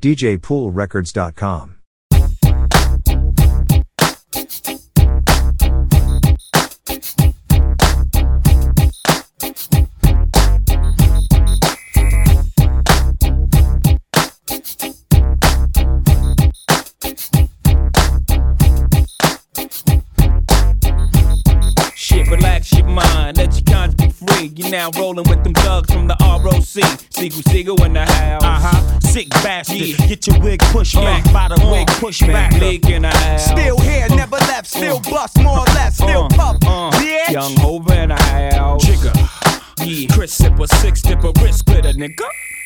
DJPoolRecords.com. Relax your mind, let your conscience be free. You're now rolling with them thugs from the ROC. Siegel in the house. Sick bastard, get your wig pushed back by the wig pushed back. League in the house. Still here, never left, still bust more or less, still puff. Bitch. Young Hova in the house. Jigger. Yeah. Chris Sipper, six dipper, wrist glitter, nigga.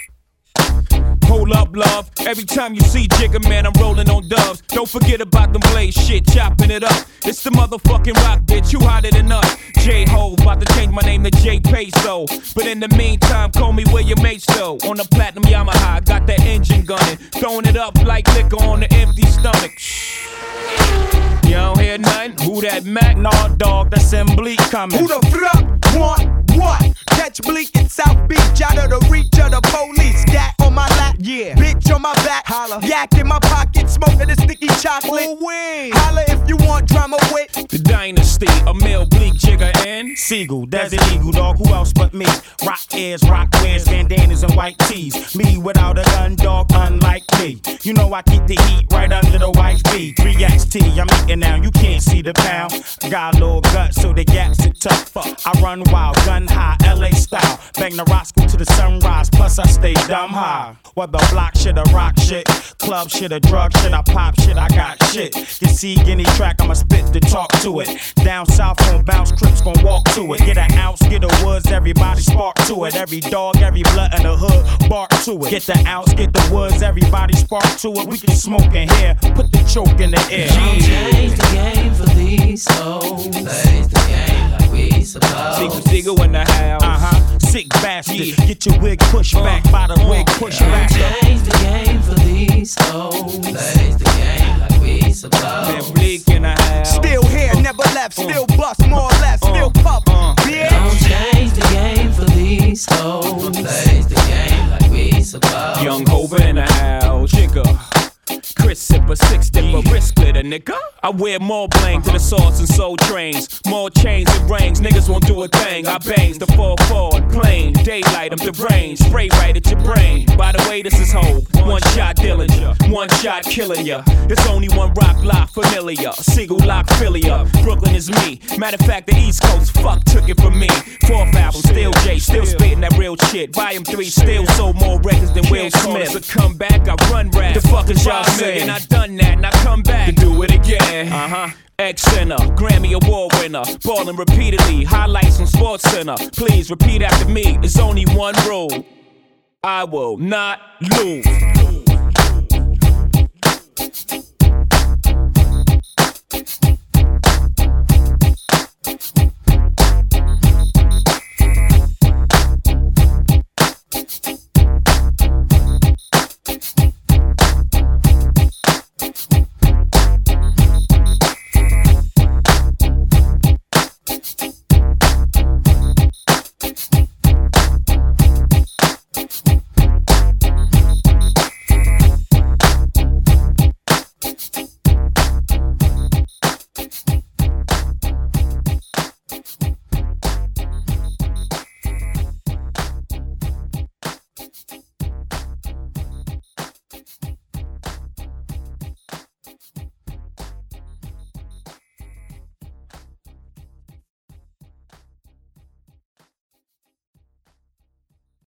Hold up, love. Every time you see Jigga, man, I'm rolling on dubs. Don't forget about them blaze shit, chopping it up. It's the motherfucking rock, bitch. You hotter than us. J-Ho, about to change my name to J Peso. But in the meantime, call me William H. though. On the platinum Yamaha, got that engine gunning. Throwing it up like liquor on the empty stomach. You don't hear nothing? Who that Mac? Nah, dog, that's Bleak coming. Who the fuck want what? Catch Bleak in South Beach, out of the reach of the police. Gat on my lap, yeah. Bitch on my back, holla. Yak in my pocket, smoking the sticky chocolate. Holla if you want drama with the Dynasty, Emil, Bleak, Jigga, and Siegel, Desert Eagle, dog. Who else but me? Rock ears, rock wears, bandanas and white tees. Me without a gun, dog, unlike me. You know I keep the heat right under the white V. 3XT, I'm eating now, you can't see the pound. Got a little gut, so the gaps are tough. I run wild, gun high, LA style. Bang the Roscoe to the sunrise, plus I stay dumb high. Whether block shit or rock shit, club shit or drug shit, I pop shit, I got shit. You see any track, I'ma spit to talk to it. Down south gon' bounce, Crips gon' walk to it. Get an ounce, get the woods, everybody spark to it. Every dog, every blood in the hood, bark to it. Get the ounce, get the woods, everybody spark to it. We can smoke in here, put the choke in the air. Change the game for these hoes. Plays the game like we supposed. Siegel in the house. Sick bastard, get your wig pushed back by the wig pushed back. Change the game for these hoes. Plays the game like we supposed. Bleak in the house. still here, never left, still bust more or less, still puff. Bitch. Don't change the game for these hoes. Plays the game like we supposed. Young Hova in the house. Jigga. Chris Sipper, six dipper, wrist splitter, nigga. I wear more bling to the sauce and soul trains. More chains and rings, niggas won't do a thing. I bangs the 4-4 plain. Daylight, I'm deranged. Spray right at your brain. By the way, this is Hope. One shot Dillinger, one shot killing ya. It's only one rock lock familiar. Siegel lock Philia. Brooklyn is me. Matter of fact, the East Coast fuck took it from me. Fourth album, still J, still spitting that real shit. Volume 3, still sold more records than Will Smith. To come back, I run rap. The fuck is y'all saying? I done that, and I come back to do it again. Ex-Center, Grammy Award winner, ballin' repeatedly, highlights on Sports Center. Please repeat after me, it's only one rule: I will not lose.